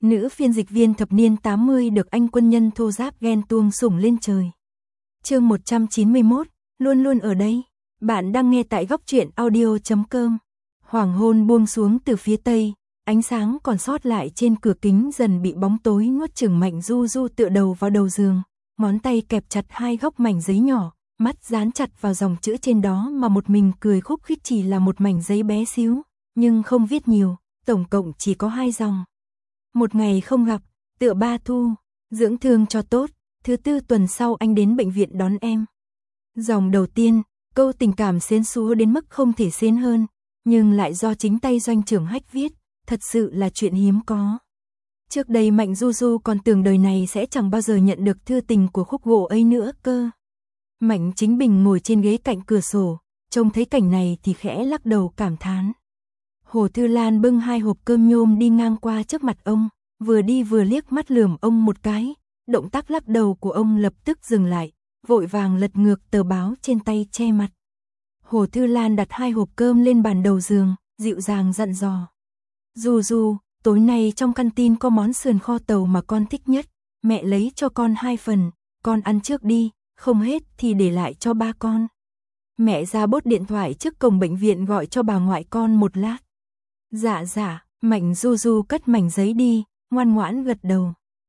Nữ phiên dịch viên thập niên 80 được anh quân nhân thô giáp ghen tuông sủng lên trời. Chương 191, luôn luôn ở đây. Bạn đang nghe tại góc truyện audio.com. Hoàng hôn buông xuống từ phía tây, ánh sáng còn sót lại trên cửa kính dần bị bóng tối nuốt chửng. Mạnh Du Du tựa đầu vào đầu giường, ngón tay kẹp chặt hai góc mảnh giấy nhỏ, mắt dán chặt vào dòng chữ trên đó mà một mình cười khúc khích. Chỉ là một mảnh giấy bé xíu, nhưng không viết nhiều, tổng cộng chỉ có 2 dòng. Một ngày không gặp, tựa ba thu, dưỡng thương cho tốt, thứ tư tuần sau anh đến bệnh viện đón em. Dòng đầu tiên, câu tình cảm xến xúa đến mức không thể xến hơn, nhưng lại do chính tay doanh trưởng Hách viết, thật sự là chuyện hiếm có. Trước đây Mạnh Du Du còn tưởng đời này sẽ chẳng bao giờ nhận được thư tình của khúc gỗ ấy nữa cơ. Mạnh Chính Bình ngồi trên ghế cạnh cửa sổ, trông thấy cảnh này thì khẽ lắc đầu cảm thán. Hồ Thư Lan bưng 2 hộp cơm nhôm đi ngang qua trước mặt ông, vừa đi vừa liếc mắt lườm ông một cái, động tác lắc đầu của ông lập tức dừng lại, vội vàng lật ngược tờ báo trên tay che mặt. Hồ Thư Lan đặt 2 hộp cơm lên bàn đầu giường, dịu dàng dặn dò. Du Du, tối nay trong canteen có món sườn kho tàu mà con thích nhất, mẹ lấy cho con 2 phần, con ăn trước đi, không hết thì để lại cho ba con. Mẹ ra bốt điện thoại trước cổng bệnh viện gọi cho bà ngoại con một lát. Dạ dạ, Mạnh Du Du cất mảnh giấy đi, ngoan ngoãn gật đầu.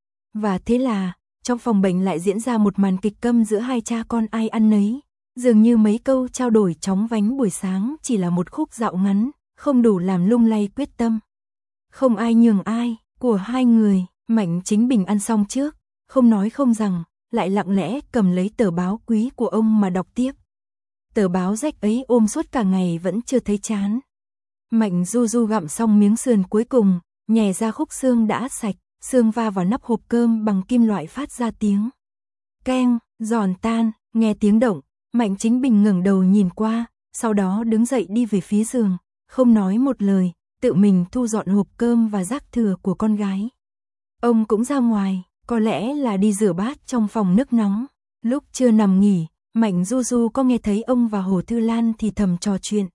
Và thế là, trong phòng bệnh lại diễn ra một màn kịch câm giữa hai cha con ai ăn nấy. Dường như mấy câu trao đổi chóng vánh buổi sáng chỉ là một khúc dạo ngắn, không đủ làm lung lay quyết tâm. Không ai nhường ai, của hai người. Mạnh Chính Bình ăn xong trước, không nói không rằng, lại lặng lẽ cầm lấy tờ báo quý của ông mà đọc tiếp. Tờ báo rách ấy ôm suốt cả ngày vẫn chưa thấy chán. Mạnh Du Du gặm xong miếng sườn cuối cùng, nhè ra khúc xương đã sạch, xương va vào nắp hộp cơm bằng kim loại phát ra tiếng keng, giòn tan. Nghe tiếng động, Mạnh Chính Bình ngẩng đầu nhìn qua, sau đó đứng dậy đi về phía giường, không nói một lời, tự mình thu dọn hộp cơm và rác thừa của con gái. Ông cũng ra ngoài, có lẽ là đi rửa bát trong phòng nước nóng. Lúc chưa nằm nghỉ, Mạnh Du Du có nghe thấy ông và Hồ Thư Lan thì thầm trò chuyện.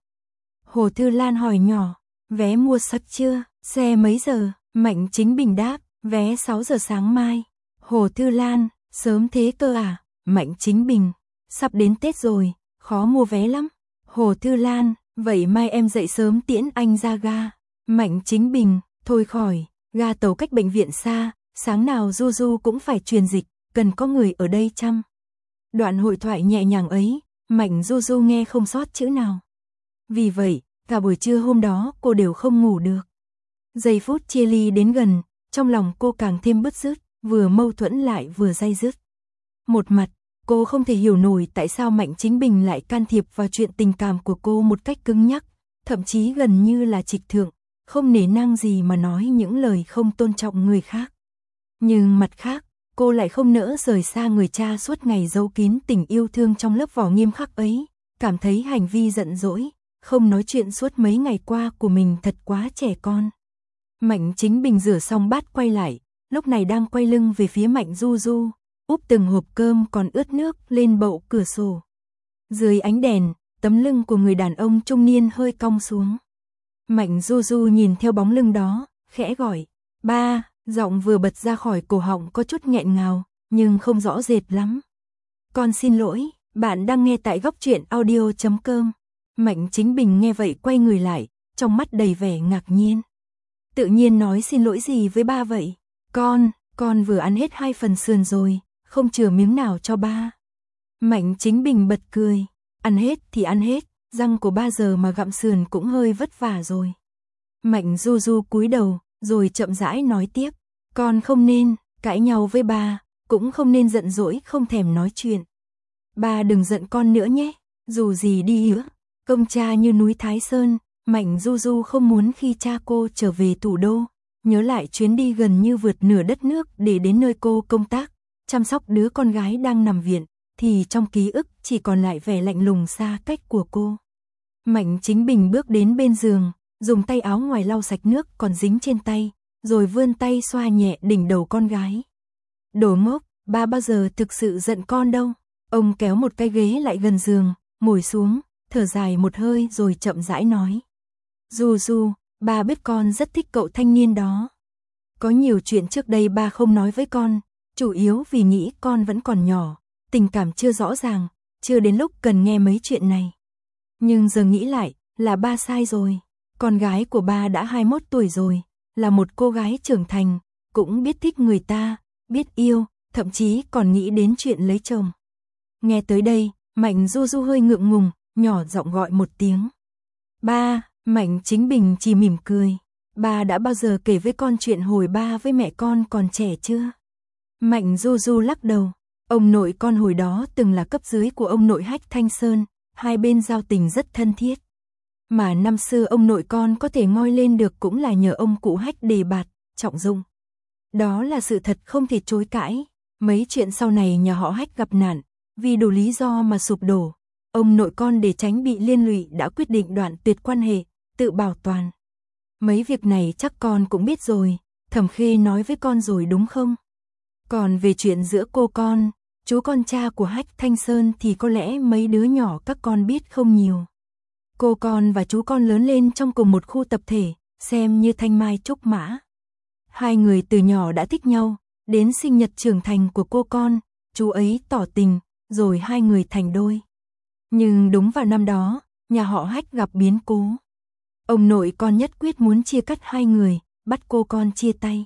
Hồ Thư Lan hỏi nhỏ, vé mua sắp chưa, xe mấy giờ? Mạnh Chính Bình đáp, vé 6 giờ sáng mai. Hồ Thư Lan, sớm thế cơ à? Mạnh Chính Bình, sắp đến Tết rồi, khó mua vé lắm. Hồ Thư Lan, vậy mai em dậy sớm tiễn anh ra ga. Mạnh Chính Bình, thôi khỏi, ga tàu cách bệnh viện xa, sáng nào Du Du cũng phải truyền dịch, cần có người ở đây chăm. Đoạn hội thoại nhẹ nhàng ấy, Mạnh Du Du nghe không sót chữ nào. Vì vậy, cả buổi trưa hôm đó cô đều không ngủ được. Giây phút chia ly đến gần, trong lòng cô càng thêm bứt rứt, vừa mâu thuẫn lại vừa day dứt. Một mặt, cô không thể hiểu nổi tại sao Mạnh Chính Bình lại can thiệp vào chuyện tình cảm của cô một cách cứng nhắc, thậm chí gần như là trịch thượng, không nể nang gì mà nói những lời không tôn trọng người khác. Nhưng mặt khác, cô lại không nỡ rời xa người cha suốt ngày giấu kín tình yêu thương trong lớp vỏ nghiêm khắc ấy, cảm thấy hành vi giận dỗi, không nói chuyện suốt mấy ngày qua của mình thật quá trẻ con. Mạnh Chính Bình rửa xong bát quay lại, lúc này đang quay lưng về phía Mạnh Du Du, úp từng hộp cơm còn ướt nước lên bậu cửa sổ. Dưới ánh đèn, tấm lưng của người đàn ông trung niên hơi cong xuống. Mạnh Du Du nhìn theo bóng lưng đó, khẽ gọi, ba, giọng vừa bật ra khỏi cổ họng có chút nghẹn ngào, nhưng không rõ rệt lắm. Con xin lỗi, bạn đang nghe tại góc truyện audio.com. Mạnh Chính Bình nghe vậy quay người lại, trong mắt đầy vẻ ngạc nhiên. Tự nhiên nói xin lỗi gì với ba vậy? Con vừa ăn hết 2 phần sườn rồi, không chừa miếng nào cho ba. Mạnh Chính Bình bật cười, ăn hết thì ăn hết, răng của ba giờ mà gặm sườn cũng hơi vất vả rồi. Mạnh Du Du cúi đầu, rồi chậm rãi nói tiếp, con không nên cãi nhau với ba, cũng không nên giận dỗi không thèm nói chuyện. Ba đừng giận con nữa nhé, dù gì đi nữa, công cha như núi Thái Sơn. Mạnh Du Du không muốn khi cha cô trở về thủ đô, nhớ lại chuyến đi gần như vượt nửa đất nước để đến nơi cô công tác, chăm sóc đứa con gái đang nằm viện, thì trong ký ức chỉ còn lại vẻ lạnh lùng xa cách của cô. Mạnh Chính Bình bước đến bên giường, dùng tay áo ngoài lau sạch nước còn dính trên tay, rồi vươn tay xoa nhẹ đỉnh đầu con gái. Đồ ngốc, ba bao giờ thực sự giận con đâu. Ông kéo một cái ghế lại gần giường, ngồi xuống, thở dài một hơi rồi chậm rãi nói. Du Du, ba biết con rất thích cậu thanh niên đó. Có nhiều chuyện trước đây ba không nói với con, chủ yếu vì nghĩ con vẫn còn nhỏ, tình cảm chưa rõ ràng, chưa đến lúc cần nghe mấy chuyện này. Nhưng giờ nghĩ lại, là ba sai rồi. Con gái của ba đã 21 tuổi rồi, là một cô gái trưởng thành, cũng biết thích người ta, biết yêu, thậm chí còn nghĩ đến chuyện lấy chồng. Nghe tới đây, Mạnh Du Du hơi ngượng ngùng, nhỏ giọng gọi một tiếng. Ba, Mạnh Chính Bình chỉ mỉm cười. Ba đã bao giờ kể với con chuyện hồi ba với mẹ con còn trẻ chưa? Mạnh Du Du lắc đầu. Ông nội con hồi đó từng là cấp dưới của ông nội Hách Thanh Sơn, hai bên giao tình rất thân thiết. Mà năm xưa ông nội con có thể ngoi lên được cũng là nhờ ông cụ Hách đề bạt, trọng dụng. Đó là sự thật không thể chối cãi. Mấy chuyện sau này nhà họ Hách gặp nạn, vì đủ lý do mà sụp đổ. Ông nội con để tránh bị liên lụy đã quyết định đoạn tuyệt quan hệ, tự bảo toàn. Mấy việc này chắc con cũng biết rồi, Thẩm Khê nói với con rồi đúng không? Còn về chuyện giữa cô con, chú con cha của Hách Thanh Sơn thì có lẽ mấy đứa nhỏ các con biết không nhiều. Cô con và chú con lớn lên trong cùng một khu tập thể, xem như thanh mai trúc mã. Hai người từ nhỏ đã thích nhau, đến sinh nhật trưởng thành của cô con, chú ấy tỏ tình, rồi hai người thành đôi. Nhưng đúng vào năm đó, nhà họ Hách gặp biến cố. Ông nội con nhất quyết muốn chia cắt hai người, bắt cô con chia tay.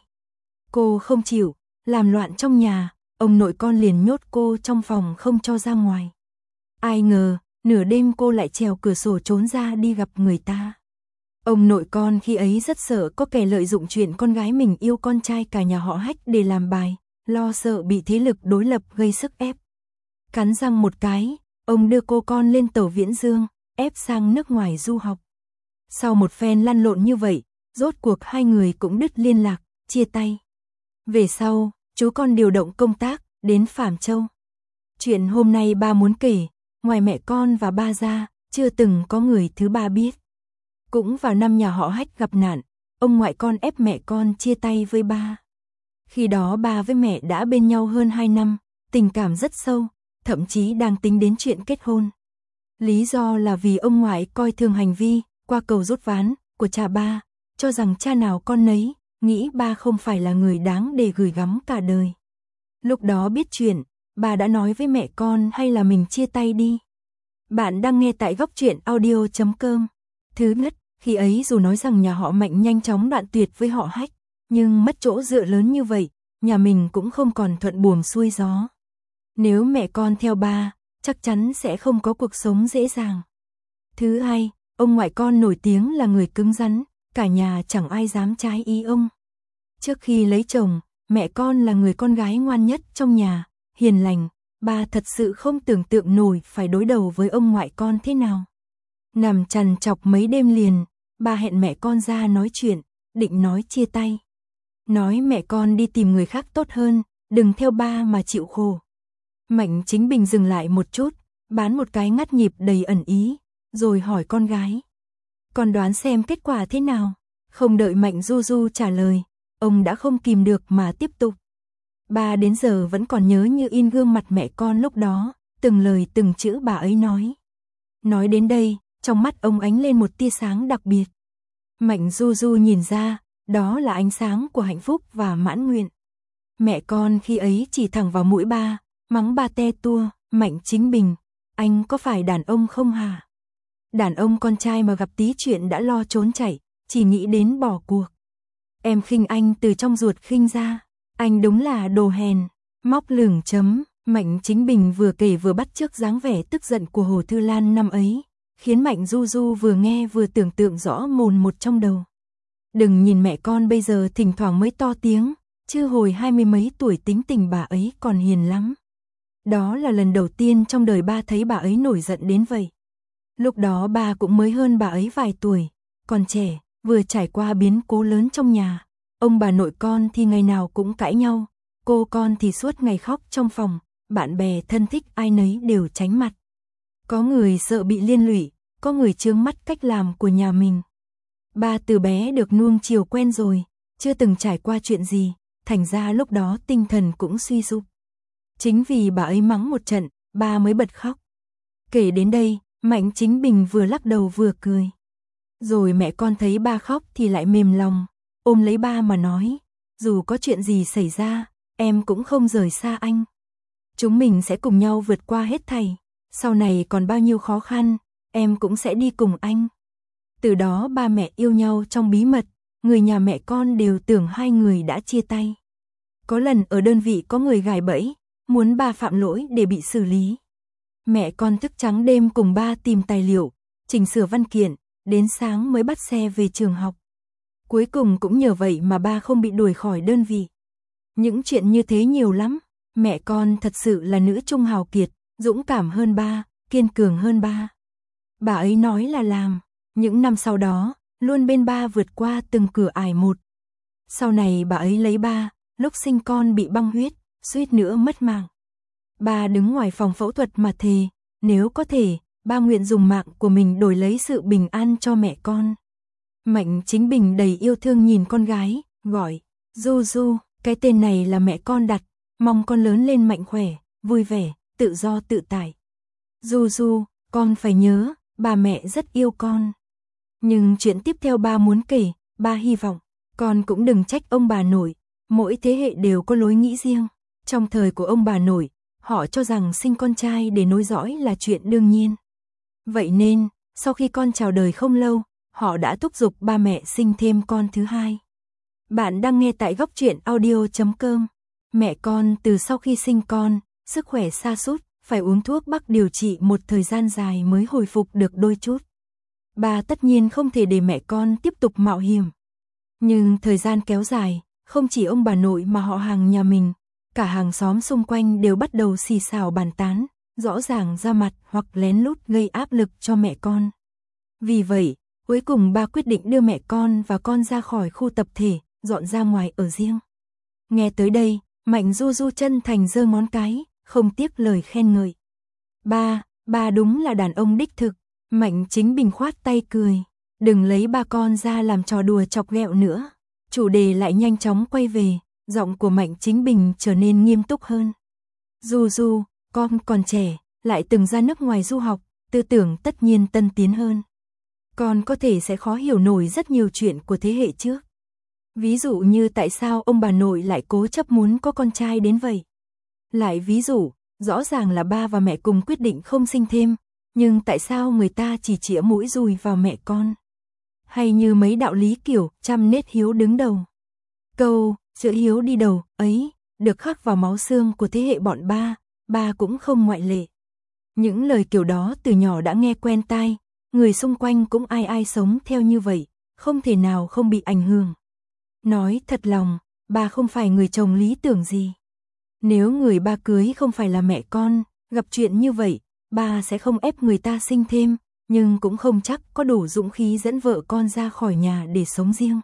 Cô không chịu, làm loạn trong nhà, ông nội con liền nhốt cô trong phòng không cho ra ngoài. Ai ngờ, nửa đêm cô lại trèo cửa sổ trốn ra đi gặp người ta. Ông nội con khi ấy rất sợ có kẻ lợi dụng chuyện con gái mình yêu con trai cả nhà họ Hách để làm bài, lo sợ bị thế lực đối lập gây sức ép. Cắn răng một cái, ông đưa cô con lên tàu Viễn Dương, ép sang nước ngoài du học. Sau một phen lăn lộn như vậy, rốt cuộc hai người cũng đứt liên lạc, chia tay. Về sau, chú con điều động công tác, đến Phạm Châu. Chuyện hôm nay ba muốn kể, ngoài mẹ con và ba ra, chưa từng có người thứ ba biết. Cũng vào năm nhà họ Hách gặp nạn, ông ngoại con ép mẹ con chia tay với ba. Khi đó ba với mẹ đã bên nhau hơn 2 năm, tình cảm rất sâu, thậm chí đang tính đến chuyện kết hôn. Lý do là vì ông ngoại coi thường hành vi, qua cầu rút ván, của cha ba, cho rằng cha nào con nấy, nghĩ ba không phải là người đáng để gửi gắm cả đời. Lúc đó biết chuyện, bà đã nói với mẹ con hay là mình chia tay đi. Bạn đang nghe tại góc truyện audio.com. Thứ nhất, khi ấy dù nói rằng nhà họ Mạnh nhanh chóng đoạn tuyệt với họ Hách, nhưng mất chỗ dựa lớn như vậy, nhà mình cũng không còn thuận buồm xuôi gió. Nếu mẹ con theo ba, chắc chắn sẽ không có cuộc sống dễ dàng. Thứ hai, ông ngoại con nổi tiếng là người cứng rắn, cả nhà chẳng ai dám trái ý ông. Trước khi lấy chồng, mẹ con là người con gái ngoan nhất trong nhà, hiền lành, ba thật sự không tưởng tượng nổi phải đối đầu với ông ngoại con thế nào. Nằm trằn trọc mấy đêm liền, ba hẹn mẹ con ra nói chuyện, định nói chia tay. Nói mẹ con đi tìm người khác tốt hơn, đừng theo ba mà chịu khổ. Mạnh Chính Bình dừng lại một chút, bán một cái ngắt nhịp đầy ẩn ý, rồi hỏi con gái. Con đoán xem kết quả thế nào? Không đợi Mạnh Du Du trả lời, ông đã không kìm được mà tiếp tục. Ba đến giờ vẫn còn nhớ như in gương mặt mẹ con lúc đó, từng lời từng chữ bà ấy nói. Nói đến đây, trong mắt ông ánh lên một tia sáng đặc biệt. Mạnh Du Du nhìn ra, đó là ánh sáng của hạnh phúc và mãn nguyện. Mẹ con khi ấy chỉ thẳng vào mũi ba, mắng ba te tua. Mạnh Chính Bình, anh có phải đàn ông không hả? Đàn ông con trai mà gặp tí chuyện đã lo trốn chạy, chỉ nghĩ đến bỏ cuộc. Em khinh anh từ trong ruột khinh ra, anh đúng là đồ hèn, móc lửng chấm. Mạnh Chính Bình vừa kể vừa bắt chước dáng vẻ tức giận của Hồ Thư Lan năm ấy, khiến Mạnh Du Du vừa nghe vừa tưởng tượng rõ mồn một trong đầu. Đừng nhìn mẹ con bây giờ thỉnh thoảng mới to tiếng, chứ hồi 20 mấy tuổi tính tình bà ấy còn hiền lắm. Đó là lần đầu tiên trong đời ba thấy bà ấy nổi giận đến vậy. Lúc đó ba cũng mới hơn bà ấy vài tuổi, còn trẻ, vừa trải qua biến cố lớn trong nhà. Ông bà nội con thì ngày nào cũng cãi nhau, cô con thì suốt ngày khóc trong phòng, bạn bè thân thích ai nấy đều tránh mặt. Có người sợ bị liên lụy, có người chướng mắt cách làm của nhà mình. Ba từ bé được nuông chiều quen rồi, chưa từng trải qua chuyện gì, thành ra lúc đó tinh thần cũng suy sụp. Chính vì bà ấy mắng một trận, ba mới bật khóc. Kể đến đây, Mạnh Chính Bình vừa lắc đầu vừa cười. Rồi mẹ con thấy ba khóc thì lại mềm lòng, ôm lấy ba mà nói, dù có chuyện gì xảy ra, em cũng không rời xa anh. Chúng mình sẽ cùng nhau vượt qua hết thảy, sau này còn bao nhiêu khó khăn, em cũng sẽ đi cùng anh. Từ đó ba mẹ yêu nhau trong bí mật, người nhà mẹ con đều tưởng hai người đã chia tay. Có lần ở đơn vị có người gài bẫy, muốn ba phạm lỗi để bị xử lý. Mẹ con thức trắng đêm cùng ba tìm tài liệu, chỉnh sửa văn kiện, đến sáng mới bắt xe về trường học. Cuối cùng cũng nhờ vậy mà ba không bị đuổi khỏi đơn vị. Những chuyện như thế nhiều lắm, mẹ con thật sự là nữ trung hào kiệt, dũng cảm hơn ba, kiên cường hơn ba. Bà ấy nói là làm, những năm sau đó, luôn bên ba vượt qua từng cửa ải một. Sau này bà ấy lấy ba, lúc sinh con bị băng huyết, suýt nữa mất mạng. Ba đứng ngoài phòng phẫu thuật mà thề, nếu có thể, ba nguyện dùng mạng của mình đổi lấy sự bình an cho mẹ con. Mạnh Chính Bình đầy yêu thương nhìn con gái, gọi, Du Du, cái tên này là mẹ con đặt, mong con lớn lên mạnh khỏe, vui vẻ, tự do tự tại. Du Du, con phải nhớ, bà mẹ rất yêu con. Nhưng chuyện tiếp theo ba muốn kể, ba hy vọng, con cũng đừng trách ông bà nội, mỗi thế hệ đều có lối nghĩ riêng. Trong thời của ông bà nội, họ cho rằng sinh con trai để nối dõi là chuyện đương nhiên. Vậy nên, sau khi con chào đời không lâu, họ đã thúc giục ba mẹ sinh thêm con thứ hai. Bạn đang nghe tại Góc Truyện Audio.com. Mẹ con từ sau khi sinh con, sức khỏe sa sút, phải uống thuốc bắc điều trị một thời gian dài mới hồi phục được đôi chút. Ba tất nhiên không thể để mẹ con tiếp tục mạo hiểm. Nhưng thời gian kéo dài, không chỉ ông bà nội mà họ hàng nhà mình, cả hàng xóm xung quanh đều bắt đầu xì xào bàn tán, rõ ràng ra mặt hoặc lén lút gây áp lực cho mẹ con. Vì vậy, cuối cùng ba quyết định đưa mẹ con và con ra khỏi khu tập thể, dọn ra ngoài ở riêng. Nghe tới đây, Mạnh Du Du chân thành giơ ngón cái, không tiếc lời khen ngợi. Ba đúng là đàn ông đích thực. Mạnh Chính Bình khoát tay cười, đừng lấy ba con ra làm trò đùa chọc ghẹo nữa. Chủ đề lại nhanh chóng quay về, giọng của Mạnh Chính Bình trở nên nghiêm túc hơn. Du Du, con còn trẻ, lại từng ra nước ngoài du học, tư tưởng tất nhiên tân tiến hơn. Con có thể sẽ khó hiểu nổi rất nhiều chuyện của thế hệ trước. Ví dụ như tại sao ông bà nội lại cố chấp muốn có con trai đến vậy. Lại ví dụ, rõ ràng là ba và mẹ cùng quyết định không sinh thêm, nhưng tại sao người ta chỉ chĩa mũi dùi vào mẹ con? Hay như mấy đạo lý kiểu trăm nết hiếu đứng đầu. Câu chữ hiếu đi đầu ấy được khắc vào máu xương của thế hệ bọn ba cũng không ngoại lệ. Những lời kiểu đó từ nhỏ đã nghe quen tai, người xung quanh cũng ai sống theo như vậy, không thể nào không bị ảnh hưởng. Nói thật lòng, ba không phải người chồng lý tưởng gì. Nếu người ba cưới không phải là mẹ con, gặp chuyện như vậy, ba sẽ không ép người ta sinh thêm, nhưng cũng không chắc có đủ dũng khí dẫn vợ con ra khỏi nhà để sống riêng.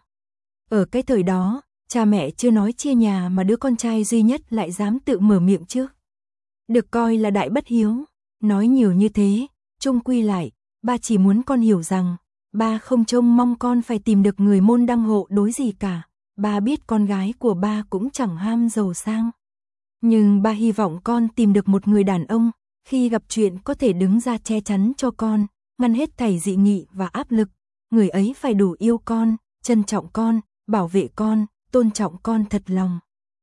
Ở cái thời đó, cha mẹ chưa nói chia nhà mà đứa con trai duy nhất lại dám tự mở miệng trước. Được coi là đại bất hiếu, nói nhiều như thế, chung quy lại, ba chỉ muốn con hiểu rằng, ba không trông mong con phải tìm được người môn đăng hộ đối gì cả, ba biết con gái của ba cũng chẳng ham giàu sang. Nhưng ba hy vọng con tìm được một người đàn ông, khi gặp chuyện có thể đứng ra che chắn cho con, ngăn hết thảy dị nghị và áp lực. Người ấy phải đủ yêu con, trân trọng con, bảo vệ con, tôn trọng con thật lòng.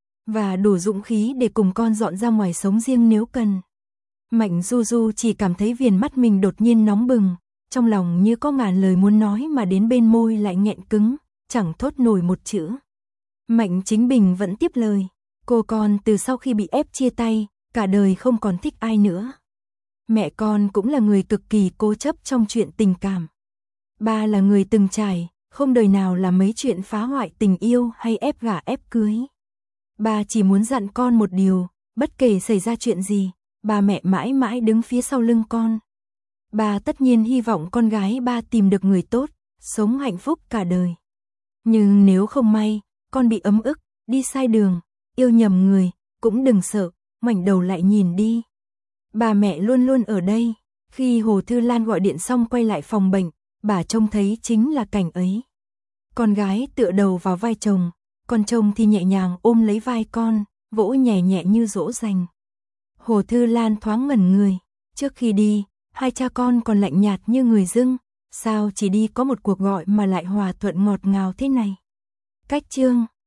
Và đủ dũng khí để cùng con dọn ra ngoài sống riêng nếu cần. Mạnh Du Du chỉ cảm thấy viền mắt mình đột nhiên nóng bừng, trong lòng như có ngàn lời muốn nói mà đến bên môi lại nghẹn cứng, chẳng thốt nổi một chữ. Mạnh Chính Bình vẫn tiếp lời, cô con từ sau khi bị ép chia tay, cả đời không còn thích ai nữa. Mẹ con cũng là người cực kỳ cố chấp trong chuyện tình cảm. Ba là người từng trải, không đời nào làm mấy chuyện phá hoại tình yêu hay ép gả ép cưới. Ba chỉ muốn dặn con một điều, bất kể xảy ra chuyện gì, ba mẹ mãi mãi đứng phía sau lưng con. Ba tất nhiên hy vọng con gái ba tìm được người tốt, sống hạnh phúc cả đời. Nhưng nếu không may, con bị ấm ức, đi sai đường, yêu nhầm người, cũng đừng sợ, ngoảnh đầu lại nhìn đi. Bà mẹ luôn luôn ở đây. Khi Hồ Thư Lan gọi điện xong quay lại phòng bệnh, bà trông thấy chính là cảnh ấy. Con gái tựa đầu vào vai chồng, còn chồng thì nhẹ nhàng ôm lấy vai con, vỗ nhẹ nhẹ như dỗ dành. Hồ Thư Lan thoáng ngẩn người, trước khi đi, hai cha con còn lạnh nhạt như người dưng, sao chỉ đi có một cuộc gọi mà lại hòa thuận ngọt ngào thế này. Cách chương